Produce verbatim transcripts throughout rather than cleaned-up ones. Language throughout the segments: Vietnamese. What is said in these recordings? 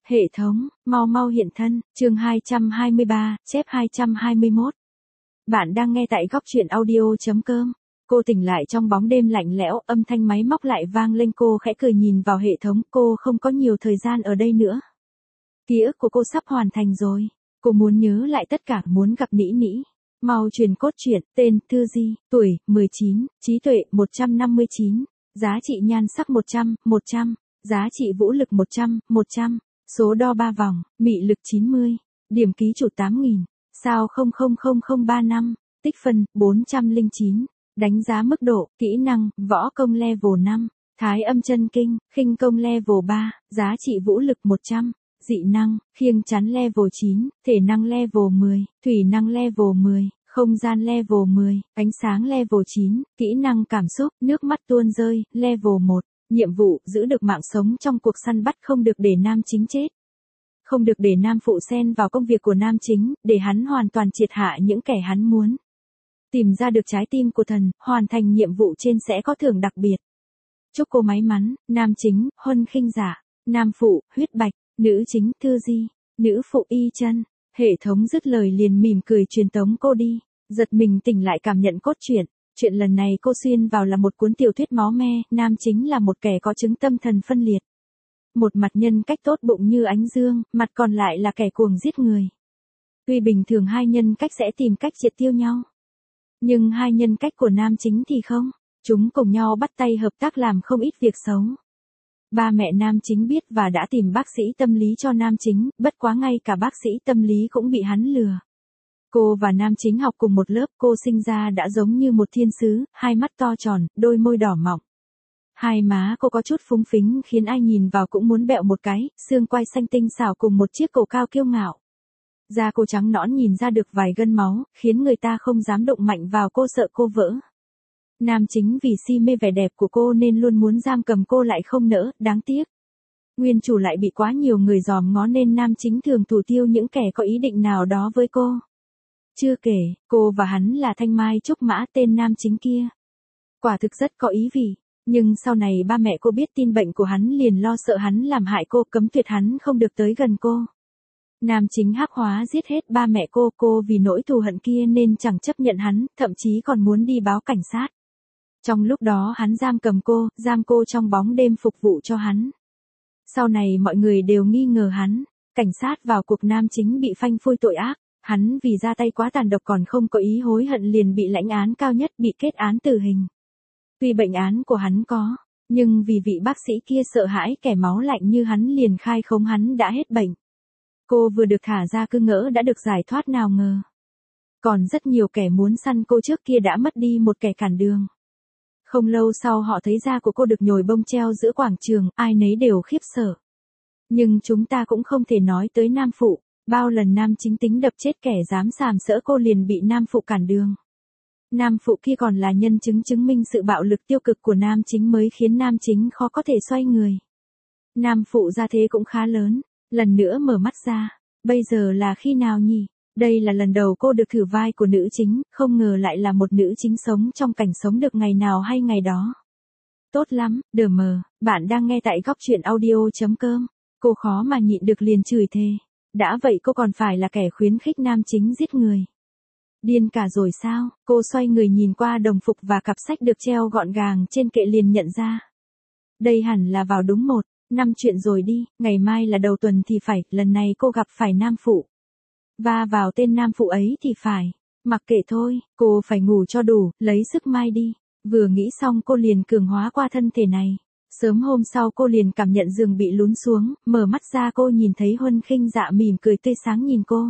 Hệ thống, mau mau hiện thân, chương hai trăm hai mươi ba, chép hai trăm hai mươi mốt. Bạn đang nghe tại góc truyện audio.com. Cô tỉnh lại trong bóng đêm lạnh lẽo, âm thanh máy móc lại vang lên, cô khẽ cười nhìn vào hệ thống, cô không có nhiều thời gian ở đây nữa. Ký ức của cô sắp hoàn thành rồi. Cô muốn nhớ lại tất cả, muốn gặp Nĩ Nĩ. Mau truyền cốt truyện, tên, Thư Di, tuổi, mười chín, trí tuệ, một trăm năm mươi chín, giá trị nhan sắc một trăm, một trăm, giá trị vũ lực một trăm, một trăm. Số đo ba vòng, mị lực chín mươi, điểm ký chủ tám nghìn, sao không không không không ba năm, tích phân bốn trăm lẻ chín, đánh giá mức độ, kỹ năng, võ công level năm, thái âm chân kinh, khinh công level ba, giá trị vũ lực một trăm, dị năng, khiêng chắn level chín, thể năng level mười, thủy năng level mười, không gian level mười, ánh sáng level chín, kỹ năng cảm xúc, nước mắt tuôn rơi, level một. Nhiệm vụ, giữ được mạng sống trong cuộc săn bắt, không được để nam chính chết. Không được để nam phụ xen vào công việc của nam chính, để hắn hoàn toàn triệt hạ những kẻ hắn muốn. Tìm ra được trái tim của thần, hoàn thành nhiệm vụ trên sẽ có thưởng đặc biệt. Chúc cô may mắn, nam chính, Huân Khinh Dạ, nam phụ, Huyết Bạch, nữ chính, Thư Di, nữ phụ, Y Chân. Hệ thống dứt lời liền mỉm cười truyền tống cô đi, giật mình tỉnh lại cảm nhận cốt truyện. Chuyện lần này cô xuyên vào là một cuốn tiểu thuyết máu me, nam chính là một kẻ có chứng tâm thần phân liệt. Một mặt nhân cách tốt bụng như ánh dương, mặt còn lại là kẻ cuồng giết người. Tuy bình thường hai nhân cách sẽ tìm cách triệt tiêu nhau. Nhưng hai nhân cách của nam chính thì không, chúng cùng nhau bắt tay hợp tác làm không ít việc xấu. Ba mẹ nam chính biết và đã tìm bác sĩ tâm lý cho nam chính, bất quá ngay cả bác sĩ tâm lý cũng bị hắn lừa. Cô và nam chính học cùng một lớp, cô sinh ra đã giống như một thiên sứ, hai mắt to tròn, đôi môi đỏ mọng. Hai má cô có chút phúng phính khiến ai nhìn vào cũng muốn bẹo một cái, xương quai xanh tinh xảo cùng một chiếc cổ cao kiêu ngạo. Da cô trắng nõn nhìn ra được vài gân máu, khiến người ta không dám động mạnh vào cô, sợ cô vỡ. Nam chính vì si mê vẻ đẹp của cô nên luôn muốn giam cầm cô lại không nỡ, đáng tiếc. Nguyên chủ lại bị quá nhiều người dòm ngó nên nam chính thường thủ tiêu những kẻ có ý định nào đó với cô. Chưa kể, cô và hắn là Thanh Mai Trúc Mã, tên nam chính kia. Quả thực rất có ý vị, nhưng sau này ba mẹ cô biết tin bệnh của hắn liền lo sợ hắn làm hại cô, cấm tuyệt hắn không được tới gần cô. Nam chính hắc hóa giết hết ba mẹ cô, cô vì nỗi thù hận kia nên chẳng chấp nhận hắn, thậm chí còn muốn đi báo cảnh sát. Trong lúc đó hắn giam cầm cô, giam cô trong bóng đêm phục vụ cho hắn. Sau này mọi người đều nghi ngờ hắn, cảnh sát vào cuộc, nam chính bị phanh phui tội ác. Hắn vì ra tay quá tàn độc còn không có ý hối hận liền bị lãnh án cao nhất, bị kết án tử hình. Tuy bệnh án của hắn có, nhưng vì vị bác sĩ kia sợ hãi kẻ máu lạnh như hắn liền khai khống hắn đã hết bệnh. Cô vừa được thả ra cứ ngỡ đã được giải thoát, nào ngờ. Còn rất nhiều kẻ muốn săn cô trước kia đã mất đi một kẻ cản đường. Không lâu sau họ thấy da của cô được nhồi bông treo giữa quảng trường, ai nấy đều khiếp sợ. Nhưng chúng ta cũng không thể nói tới nam phụ. Bao lần nam chính tính đập chết kẻ dám sàm sỡ cô liền bị nam phụ cản đường. Nam phụ kia còn là nhân chứng chứng minh sự bạo lực tiêu cực của nam chính mới khiến nam chính khó có thể xoay người. Nam phụ ra thế cũng khá lớn, lần nữa mở mắt ra, bây giờ là khi nào nhỉ? Đây là lần đầu cô được thử vai của nữ chính, không ngờ lại là một nữ chính sống trong cảnh sống được ngày nào hay ngày đó. Tốt lắm, đờ mờ, bạn đang nghe tại góc truyện audio.com. Cô khó mà nhịn được liền chửi thề. Đã vậy cô còn phải là kẻ khuyến khích nam chính giết người. Điên cả rồi sao? Cô xoay người nhìn qua đồng phục và cặp sách được treo gọn gàng trên kệ liền nhận ra. Đây hẳn là vào đúng một, năm chuyện rồi đi, ngày mai là đầu tuần thì phải, lần này cô gặp phải nam phụ. Và vào tên nam phụ ấy thì phải, mặc kệ thôi, cô phải ngủ cho đủ, lấy sức mai đi. Vừa nghĩ xong cô liền cường hóa qua thân thể này. Sớm hôm sau cô liền cảm nhận giường bị lún xuống, mở mắt ra cô nhìn thấy Huân Khinh Dạ mỉm cười tươi sáng nhìn cô.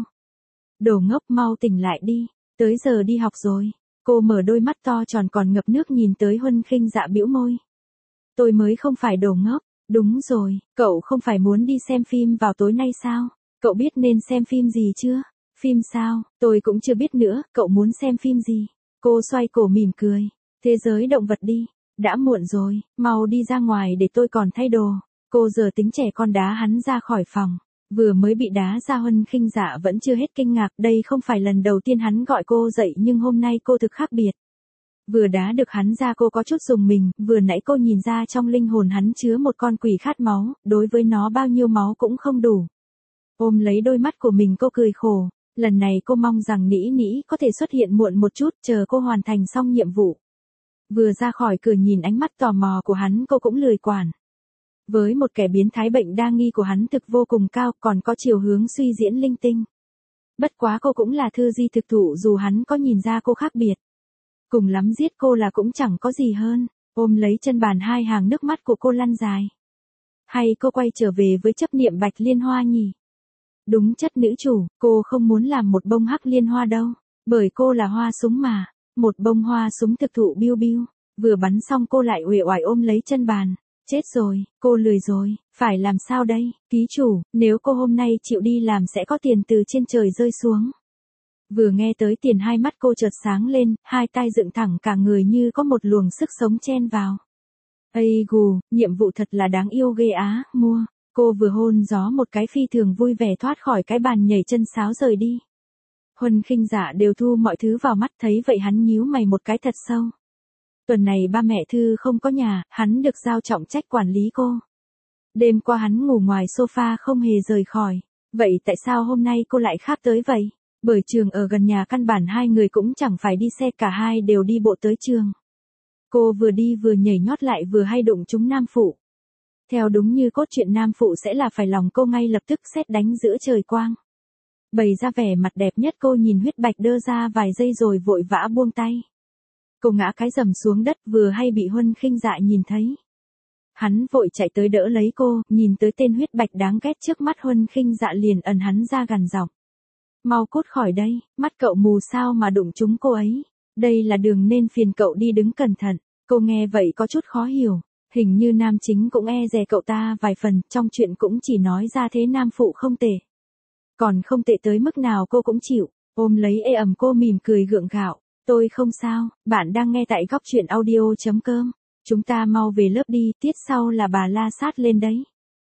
Đồ ngốc, mau tỉnh lại đi, tới giờ đi học rồi. Cô mở đôi mắt to tròn còn ngập nước nhìn tới Huân Khinh Dạ bĩu môi. Tôi mới không phải đồ ngốc, đúng rồi, cậu không phải muốn đi xem phim vào tối nay sao? Cậu biết nên xem phim gì chưa? Phim sao? Tôi cũng chưa biết nữa, cậu muốn xem phim gì? Cô xoay cổ mỉm cười. Thế giới động vật đi. Đã muộn rồi, mau đi ra ngoài để tôi còn thay đồ. Cô giờ tính trẻ con đá hắn ra khỏi phòng. Vừa mới bị đá ra Huân Khinh Dạ vẫn chưa hết kinh ngạc, đây không phải lần đầu tiên hắn gọi cô dậy nhưng hôm nay cô thực khác biệt. Vừa đá được hắn ra cô có chút rùng mình, vừa nãy cô nhìn ra trong linh hồn hắn chứa một con quỷ khát máu, đối với nó bao nhiêu máu cũng không đủ. Ôm lấy đôi mắt của mình cô cười khổ, lần này cô mong rằng Nĩ Nĩ có thể xuất hiện muộn một chút chờ cô hoàn thành xong nhiệm vụ. Vừa ra khỏi cửa nhìn ánh mắt tò mò của hắn cô cũng lười quản. Với một kẻ biến thái bệnh đa nghi của hắn thực vô cùng cao còn có chiều hướng suy diễn linh tinh. Bất quá cô cũng là thư di thực thụ dù hắn có nhìn ra cô khác biệt. Cùng lắm giết cô là cũng chẳng có gì hơn, ôm lấy chân bàn hai hàng nước mắt của cô lăn dài. Hay cô quay trở về với chấp niệm bạch liên hoa nhỉ? Đúng chất nữ chủ, cô không muốn làm một bông hắc liên hoa đâu, bởi cô là hoa súng mà, một bông hoa súng thực thụ biu biu, vừa bắn xong cô lại uể oải ôm lấy chân bàn. Chết rồi, cô lười rồi, phải làm sao đây, ký chủ, nếu cô hôm nay chịu đi làm sẽ có tiền từ trên trời rơi xuống. Vừa nghe tới tiền hai mắt cô chợt sáng lên, hai tay dựng thẳng cả người như có một luồng sức sống chen vào. Ây gù, nhiệm vụ thật là đáng yêu ghê á, mua. Cô vừa hôn gió một cái phi thường vui vẻ thoát khỏi cái bàn nhảy chân sáo rời đi. Huân Khinh Dạ đều thu mọi thứ vào mắt thấy vậy hắn nhíu mày một cái thật sâu. Tuần này ba mẹ Thư không có nhà, hắn được giao trọng trách quản lý cô. Đêm qua hắn ngủ ngoài sofa không hề rời khỏi. Vậy tại sao hôm nay cô lại khác tới vậy? Bởi trường ở gần nhà căn bản hai người cũng chẳng phải đi xe cả hai đều đi bộ tới trường. Cô vừa đi vừa nhảy nhót lại vừa hay đụng trúng nam phụ. Theo đúng như cốt truyện nam phụ sẽ là phải lòng cô ngay lập tức sét đánh giữa trời quang. Bày ra vẻ mặt đẹp nhất cô nhìn huyết bạch đơ ra vài giây rồi vội vã buông tay. Cô ngã cái rầm xuống đất vừa hay bị Huân Khinh Dạ nhìn thấy. Hắn vội chạy tới đỡ lấy cô, nhìn tới tên huyết bạch đáng ghét trước mắt Huân Khinh Dạ liền ẩn hắn ra gằn giọng. Mau cút khỏi đây, mắt cậu mù sao mà đụng trúng cô ấy. Đây là đường nên phiền cậu đi đứng cẩn thận. Cô nghe vậy có chút khó hiểu. Hình như nam chính cũng e dè cậu ta vài phần, trong chuyện cũng chỉ nói ra thế nam phụ không tệ. Còn không tệ tới mức nào cô cũng chịu, ôm lấy ê ẩm cô mỉm cười gượng gạo. Tôi không sao, bạn đang nghe tại góc truyện audio chấm com. Chúng ta mau về lớp đi, tiết sau là bà la sát lên đấy.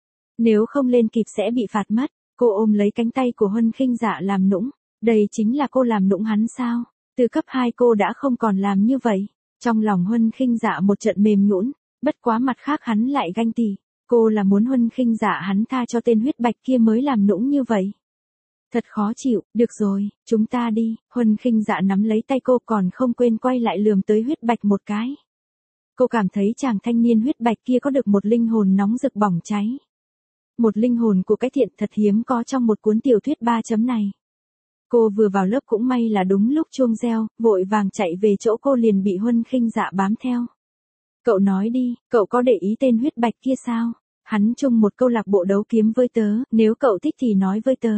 Nếu không lên kịp sẽ bị phạt mất. Cô ôm lấy cánh tay của Huân Khinh Dạ làm nũng. Đây chính là cô làm nũng hắn sao? Từ cấp hai cô đã không còn làm như vậy. Trong lòng Huân Khinh Dạ một trận mềm nhũn, bất quá mặt khác hắn lại ganh tị. Cô là muốn Huân Khinh Dạ hắn tha cho tên huyết bạch kia mới làm nũng như vậy. Thật khó chịu, được rồi, chúng ta đi. Huân Khinh Dạ nắm lấy tay cô còn không quên quay lại lườm tới huyết bạch một cái. Cô cảm thấy chàng thanh niên huyết bạch kia có được một linh hồn nóng rực bỏng cháy. Một linh hồn của cái thiện thật hiếm có trong một cuốn tiểu thuyết ba chấm này. Cô vừa vào lớp cũng may là đúng lúc chuông reo, vội vàng chạy về chỗ cô liền bị Huân Khinh Dạ bám theo. Cậu nói đi, cậu có để ý tên huyết bạch kia sao? Hắn chung một câu lạc bộ đấu kiếm với tớ, nếu cậu thích thì nói với tớ.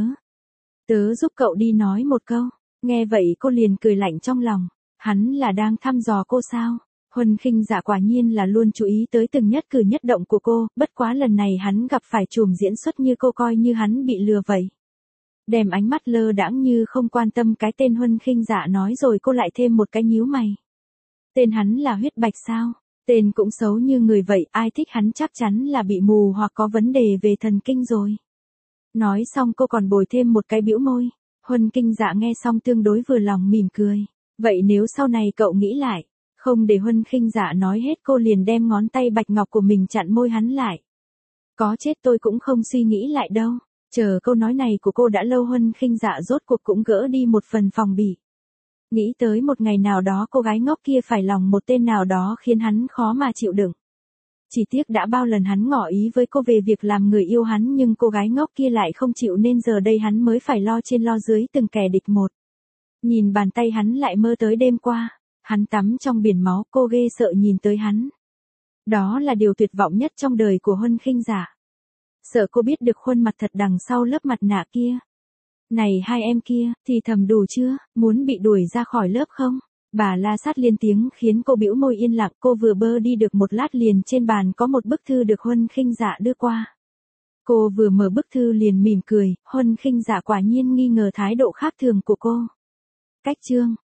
Tớ giúp cậu đi nói một câu. Nghe vậy cô liền cười lạnh trong lòng. Hắn là đang thăm dò cô sao? Huân Khinh Dạ quả nhiên là luôn chú ý tới từng nhất cử nhất động của cô, bất quá lần này hắn gặp phải trùm diễn xuất như cô coi như hắn bị lừa vậy. Đem ánh mắt lơ đãng như không quan tâm cái tên Huân Khinh Dạ nói rồi cô lại thêm một cái nhíu mày. Tên hắn là huyết bạch sao? Tên cũng xấu như người vậy, ai thích hắn chắc chắn là bị mù hoặc có vấn đề về thần kinh rồi. Nói xong cô còn bồi thêm một cái bĩu môi. Huân Khinh Dạ nghe xong tương đối vừa lòng mỉm cười. Vậy nếu sau này cậu nghĩ lại, không để Huân Khinh Dạ nói hết cô liền đem ngón tay bạch ngọc của mình chặn môi hắn lại. Có chết tôi cũng không suy nghĩ lại đâu. Chờ câu nói này của cô đã lâu Huân Khinh Dạ rốt cuộc cũng gỡ đi một phần phòng bị. Nghĩ tới một ngày nào đó cô gái ngốc kia phải lòng một tên nào đó khiến hắn khó mà chịu đựng. Chỉ tiếc đã bao lần hắn ngỏ ý với cô về việc làm người yêu hắn nhưng cô gái ngốc kia lại không chịu nên giờ đây hắn mới phải lo trên lo dưới từng kẻ địch một. Nhìn bàn tay hắn lại mơ tới đêm qua, hắn tắm trong biển máu cô ghê sợ nhìn tới hắn. Đó là điều tuyệt vọng nhất trong đời của Huân Khinh Dạ. Sợ cô biết được khuôn mặt thật đằng sau lớp mặt nạ kia. Này hai em kia, thì thầm đủ chưa, muốn bị đuổi ra khỏi lớp không? Bà la sát liên tiếng khiến cô bĩu môi yên lặng, cô vừa bơ đi được một lát liền trên bàn có một bức thư được Huân Khinh Dạ đưa qua. Cô vừa mở bức thư liền mỉm cười, Huân Khinh Dạ quả nhiên nghi ngờ thái độ khác thường của cô. Cách chương